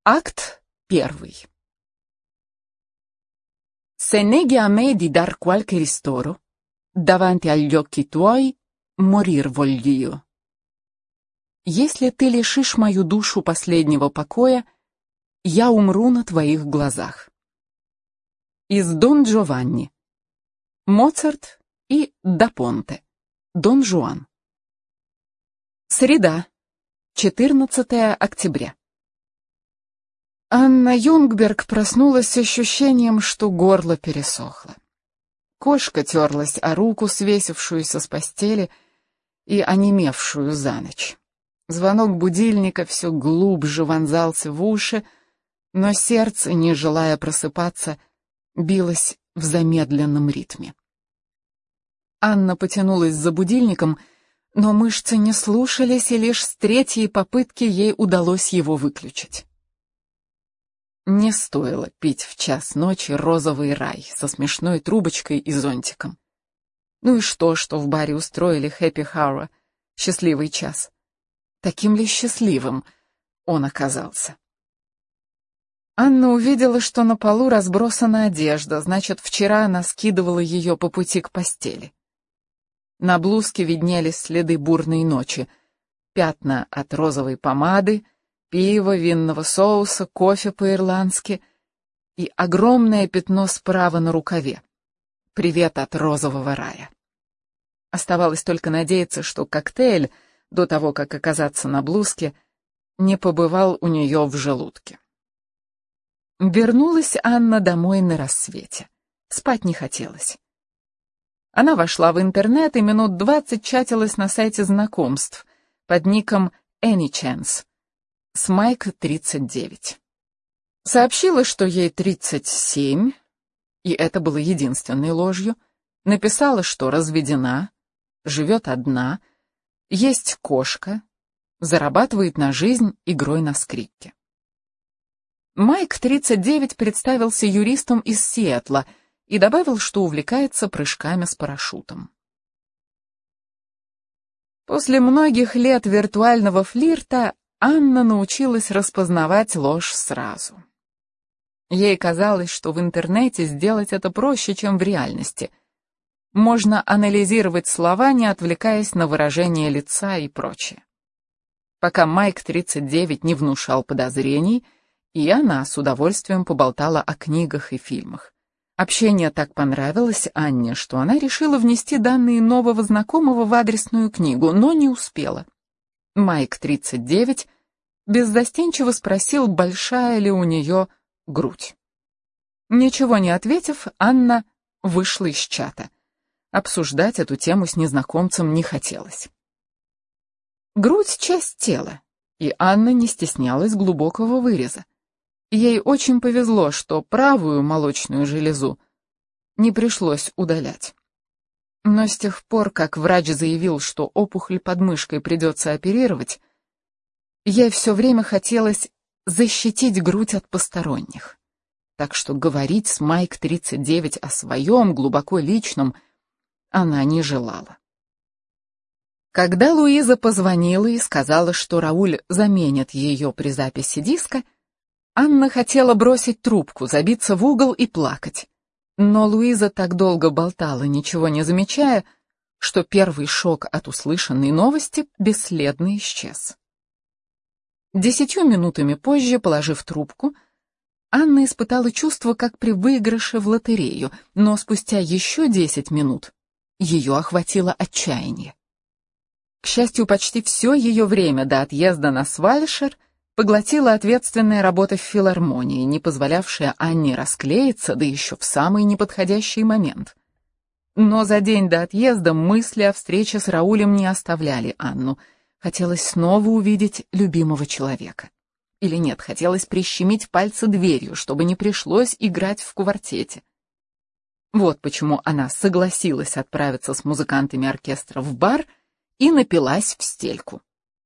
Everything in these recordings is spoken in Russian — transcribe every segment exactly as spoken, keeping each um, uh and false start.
Акт первый. Se neghi a me di dar qualche ristoro, davanti agli occhi tuoi morir voglio. Если ты лишишь мою душу последнего покоя, я умру на твоих глазах. Из Дон Джованни. Моцарт и Да Понте. Дон Жуан. Среда, четырнадцатое октября. Анна Юнгберг проснулась с ощущением, что горло пересохло. Кошка терлась о руку, свесившуюся с постели и онемевшую за ночь. Звонок будильника все глубже вонзался в уши, но сердце, не желая просыпаться, билось в замедленном ритме. Анна потянулась за будильником, но мышцы не слушались, и лишь с третьей попытки ей удалось его выключить. Не стоило пить в час ночи розовый рай со смешной трубочкой и зонтиком. Ну и что, что в баре устроили happy hour, счастливый час? Таким ли счастливым он оказался? Анна увидела, что на полу разбросана одежда, значит, вчера она скидывала ее по пути к постели. На блузке виднелись следы бурной ночи, пятна от розовой помады, пива, винного соуса, кофе по-ирландски и огромное пятно справа на рукаве. Привет от розового рая. Оставалось только надеяться, что коктейль, до того, как оказаться на блузке, не побывал у нее в желудке. Вернулась Анна домой на рассвете. Спать не хотелось. Она вошла в интернет и минут двадцать чатилась на сайте знакомств под ником AnyChance. С Майк тридцать девять. Сообщила, что ей тридцать семь, и это было единственной ложью. Написала, что разведена, живет одна, есть кошка, зарабатывает на жизнь игрой на скрипке. Майк тридцать девять представился юристом из Сиэтла и добавил, что увлекается прыжками с парашютом. После многих лет виртуального флирта Анна научилась распознавать ложь сразу. Ей казалось, что в интернете сделать это проще, чем в реальности. Можно анализировать слова, не отвлекаясь на выражение лица и прочее. Пока Майк тридцать девять не внушал подозрений, и она с удовольствием поболтала о книгах и фильмах. Общение так понравилось Анне, что она решила внести данные нового знакомого в адресную книгу, но не успела. Майк тридцать девять беззастенчиво спросил, большая ли у нее грудь. Ничего не ответив, Анна вышла из чата. Обсуждать эту тему с незнакомцем не хотелось. Грудь — часть тела, и Анна не стеснялась глубокого выреза. Ей очень повезло, что правую молочную железу не пришлось удалять. Но с тех пор, как врач заявил, что опухоль под мышкой придется оперировать, ей все время хотелось защитить грудь от посторонних. Так что говорить с Майк тридцать девять о своем, глубоко личном, она не желала. Когда Луиза позвонила и сказала, что Рауль заменит ее при записи диска, Анна хотела бросить трубку, забиться в угол и плакать. Но Луиза так долго болтала, ничего не замечая, что первый шок от услышанной новости бесследно исчез. Десятью минутами позже, положив трубку, Анна испытала чувство, как при выигрыше в лотерею, но спустя еще десять минут ее охватило отчаяние. К счастью, почти все ее время до отъезда на Свальшер поглотила ответственная работа в филармонии, не позволявшая Анне расклеиться, да еще в самый неподходящий момент. Но за день до отъезда мысли о встрече с Раулем не оставляли Анну. Хотелось снова увидеть любимого человека. Или нет, хотелось прищемить пальцы дверью, чтобы не пришлось играть в квартете. Вот почему она согласилась отправиться с музыкантами оркестра в бар и напилась в стельку.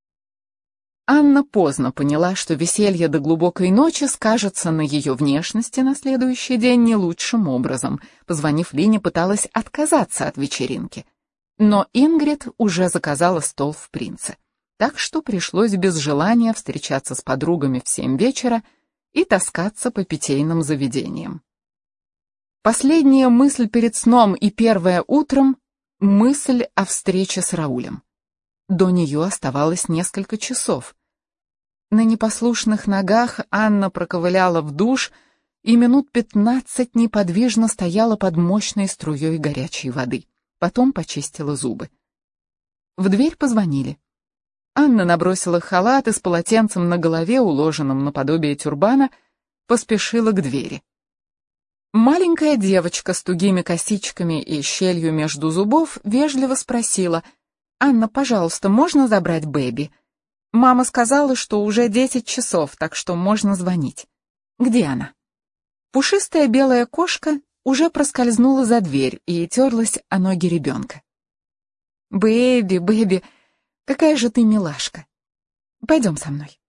Анна поздно поняла, что веселье до глубокой ночи скажется на ее внешности на следующий день не лучшим образом. Позвонив Лине, пыталась отказаться от вечеринки. Но Ингрид уже заказала стол в «Принце». Так что пришлось без желания встречаться с подругами в семь вечера и таскаться по питейным заведениям. Последняя мысль перед сном и первая утром — мысль о встрече с Раулем. До нее оставалось несколько часов. На непослушных ногах Анна проковыляла в душ и минут пятнадцать неподвижно стояла под мощной струей горячей воды. Потом почистила зубы. В дверь позвонили. Анна набросила халат и с полотенцем на голове, уложенным наподобие тюрбана, поспешила к двери. Маленькая девочка с тугими косичками и щелью между зубов вежливо спросила: «Анна, пожалуйста, можно забрать Бэби? Мама сказала, что уже десять часов, так что можно звонить. Где она?» Пушистая белая кошка уже проскользнула за дверь и терлась о ноги ребенка. «Бэби, Бэби, какая же ты милашка. Пойдем со мной».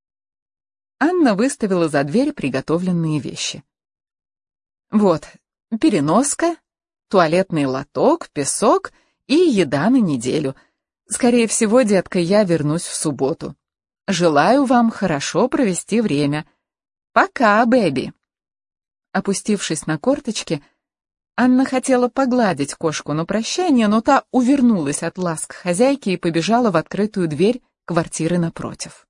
Анна выставила за дверь приготовленные вещи. Вот, переноска, туалетный лоток, песок и еда на неделю. Скорее всего, детка, я вернусь в субботу. Желаю вам хорошо провести время. Пока, Бэби. Опустившись на корточки, Анна хотела погладить кошку на прощание, но та увернулась от ласк хозяйки и побежала в открытую дверь квартиры напротив.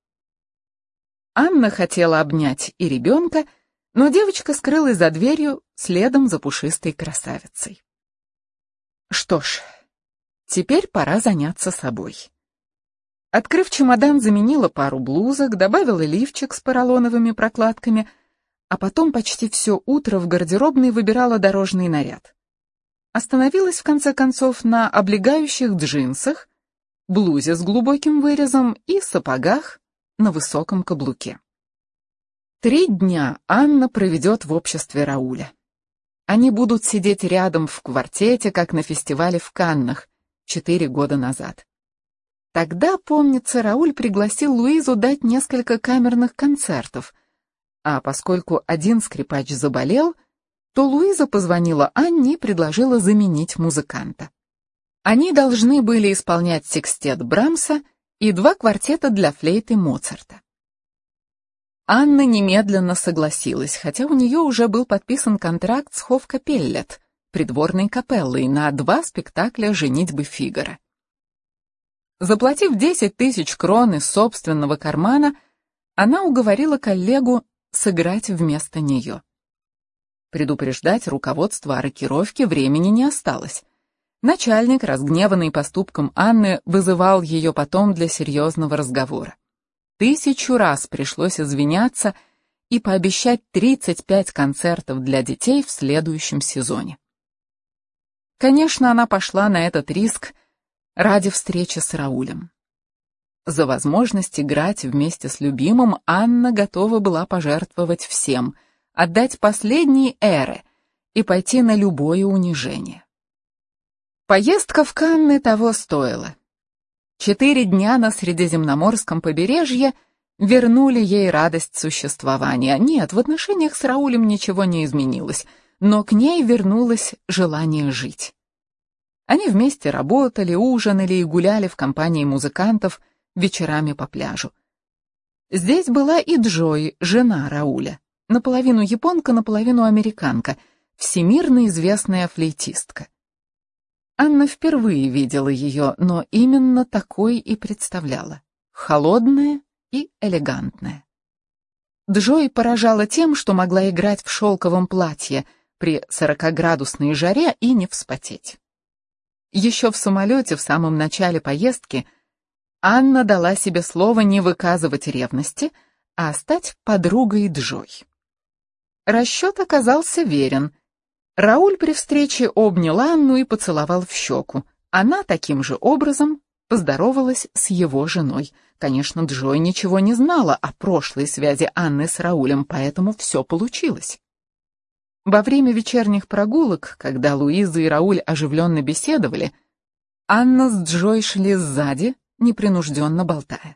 Анна хотела обнять и ребенка, но девочка скрылась за дверью следом за пушистой красавицей. Что ж, теперь пора заняться собой. Открыв чемодан, заменила пару блузок, добавила лифчик с поролоновыми прокладками, а потом почти все утро в гардеробной выбирала дорожный наряд. Остановилась в конце концов на облегающих джинсах, блузе с глубоким вырезом и сапогах на высоком каблуке. Три дня Анна проведет в обществе Рауля. Они будут сидеть рядом в квартете, как на фестивале в Каннах четыре года назад. Тогда, помнится, Рауль пригласил Луизу дать несколько камерных концертов, а поскольку один скрипач заболел, то Луиза позвонила Анне и предложила заменить музыканта. Они должны были исполнять секстет Брамса и два квартета для флейты Моцарта. Анна немедленно согласилась, хотя у нее уже был подписан контракт с Хофкапеллет, придворной капеллой, на два спектакля «Женитьбы Фигаро». Заплатив десять тысяч крон из собственного кармана, она уговорила коллегу сыграть вместо нее. Предупреждать руководство о рокировке времени не осталось. Начальник, разгневанный поступком Анны, вызывал ее потом для серьезного разговора. Тысячу раз пришлось извиняться и пообещать тридцать пять концертов для детей в следующем сезоне. Конечно, она пошла на этот риск ради встречи с Раулем. За возможность играть вместе с любимым Анна готова была пожертвовать всем, отдать последние эры и пойти на любое унижение. Поездка в Канны того стоила. Четыре дня на Средиземноморском побережье вернули ей радость существования. Нет, в отношениях с Раулем ничего не изменилось, но к ней вернулось желание жить. Они вместе работали, ужинали и гуляли в компании музыкантов вечерами по пляжу. Здесь была и Джой, жена Рауля, наполовину японка, наполовину американка, всемирно известная флейтистка. Анна впервые видела ее, но именно такой и представляла. Холодная и элегантная. Джой поражала тем, что могла играть в шелковом платье при сорокаградусной жаре и не вспотеть. Еще в самолете в самом начале поездки Анна дала себе слово не выказывать ревности, а стать подругой Джой. Расчет оказался верен. Рауль при встрече обнял Анну и поцеловал в щеку. Она таким же образом поздоровалась с его женой. Конечно, Джой ничего не знала о прошлой связи Анны с Раулем, поэтому все получилось. Во время вечерних прогулок, когда Луиза и Рауль оживленно беседовали, Анна с Джой шли сзади, непринужденно болтая.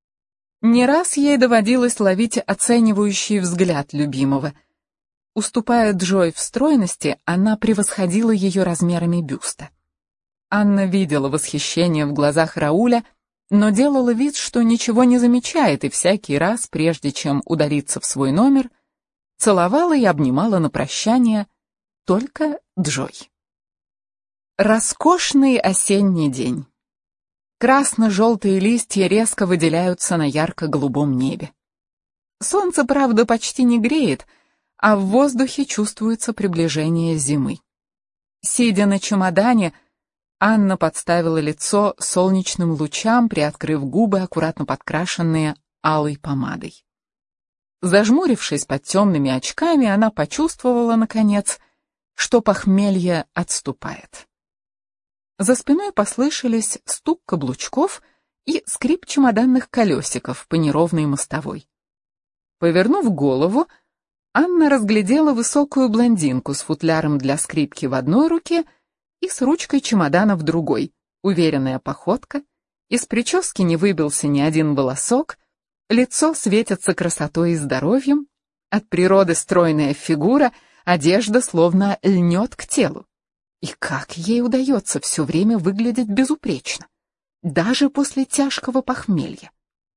Не раз ей доводилось ловить оценивающий взгляд любимого. Уступая Джой в стройности, она превосходила ее размерами бюста. Анна видела восхищение в глазах Рауля но делала вид, что ничего не замечает, и всякий раз, прежде чем удалиться в свой номер, целовала и обнимала на прощание только Джой. Роскошный осенний день. Красно-желтые листья резко выделяются на ярко-голубом небе. Солнце, правда, почти не греет, а в воздухе чувствуется приближение зимы. Сидя на чемодане, Анна подставила лицо солнечным лучам, приоткрыв губы, аккуратно подкрашенные алой помадой. Зажмурившись под темными очками, она почувствовала, наконец, что похмелье отступает. За спиной послышались стук каблучков и скрип чемоданных колесиков по неровной мостовой. Повернув голову, Анна разглядела высокую блондинку с футляром для скрипки в одной руке и с ручкой чемодана в другой, уверенная походка, из прически не выбился ни один волосок, лицо светится красотой и здоровьем, от природы стройная фигура, одежда словно льнет к телу. И как ей удается все время выглядеть безупречно, даже после тяжкого похмелья.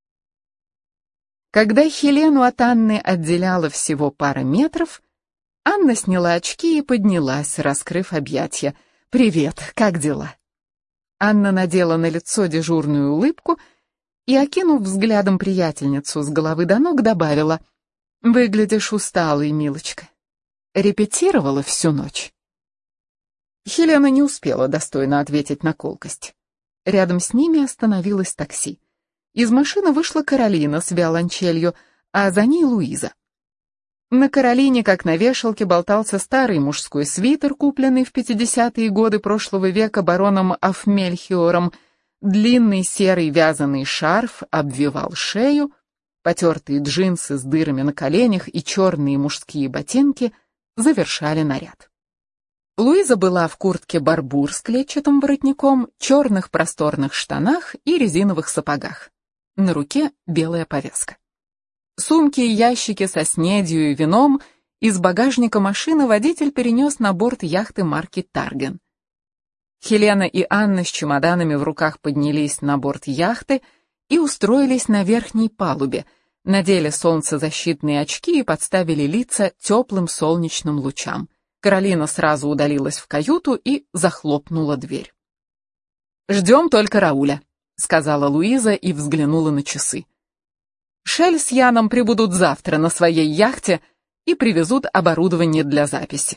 Когда Хелену от Анны отделяла всего пара метров, Анна сняла очки и поднялась, раскрыв объятия. «Привет, как дела?» Анна надела на лицо дежурную улыбку и, окинув взглядом приятельницу с головы до ног, добавила: «Выглядишь усталой, милочка. Репетировала всю ночь?» Хелена не успела достойно ответить на колкость. Рядом с ними остановилось такси. Из машины вышла Каролина с виолончелью, а за ней Луиза. На Каролине, как на вешалке, болтался старый мужской свитер, купленный в пятидесятые годы прошлого века бароном Афмельхиором. Длинный серый вязаный шарф обвивал шею, потертые джинсы с дырами на коленях и черные мужские ботинки завершали наряд. Луиза была в куртке барбур с клетчатым воротником, черных просторных штанах и резиновых сапогах. На руке белая повязка. Сумки и ящики со снедью и вином из багажника машины водитель перенес на борт яхты марки «Тарген». Хелена и Анна с чемоданами в руках поднялись на борт яхты и устроились на верхней палубе, надели солнцезащитные очки и подставили лица теплым солнечным лучам. Каролина сразу удалилась в каюту и захлопнула дверь. «Ждем только Рауля», — сказала Луиза и взглянула на часы. «Шель с Яном прибудут завтра на своей яхте и привезут оборудование для записи».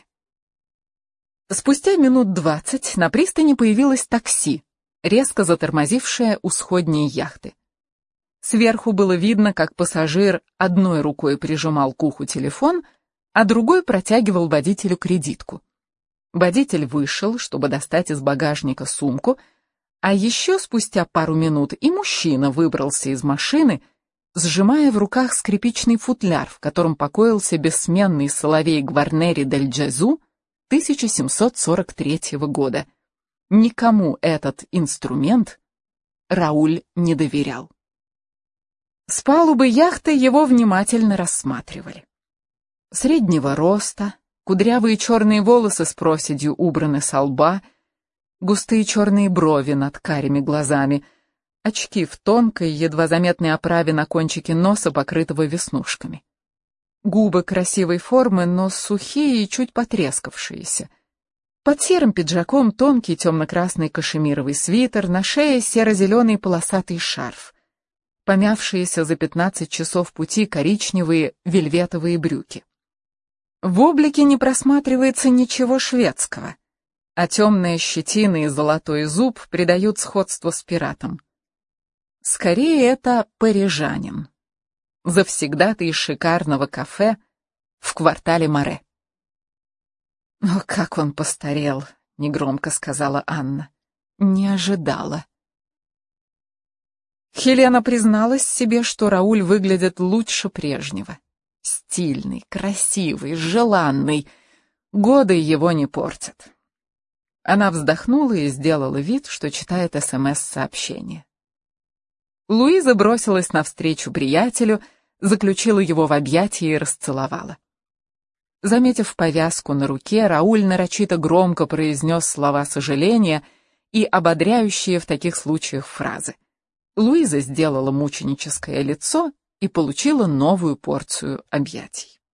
Спустя минут двадцать на пристани появилось такси, резко затормозившее у сходней яхты. Сверху было видно, как пассажир одной рукой прижимал к уху телефон, а другой протягивал водителю кредитку. Водитель вышел, чтобы достать из багажника сумку, а еще спустя пару минут и мужчина выбрался из машины, сжимая в руках скрипичный футляр, в котором покоился бессменный соловей Гварнери дель Джезу тысяча семьсот сорок третьего года. Никому этот инструмент Рауль не доверял. С палубы яхты его внимательно рассматривали. Среднего роста, кудрявые черные волосы с проседью убраны со лба, густые черные брови над карими глазами, очки в тонкой, едва заметной оправе на кончике носа, покрытого веснушками. Губы красивой формы, но сухие и чуть потрескавшиеся. Под серым пиджаком тонкий темно-красный кашемировый свитер, на шее серо-зеленый полосатый шарф. Помявшиеся за пятнадцать часов пути коричневые вельветовые брюки. В облике не просматривается ничего шведского, а темная щетина и золотой зуб придают сходство с пиратом. Скорее, это парижанин, завсегдатый шикарного кафе в квартале Море. «О, как он постарел», — негромко сказала Анна. «Не ожидала». Хелена призналась себе, что Рауль выглядит лучше прежнего. Стильный, красивый, желанный. Годы его не портят. Она вздохнула и сделала вид, что читает СМС-сообщение. Луиза бросилась навстречу приятелю, заключила его в объятия и расцеловала. Заметив повязку на руке, Рауль нарочито громко произнес слова сожаления и ободряющие в таких случаях фразы. Луиза сделала мученическое лицо и получила новую порцию объятий.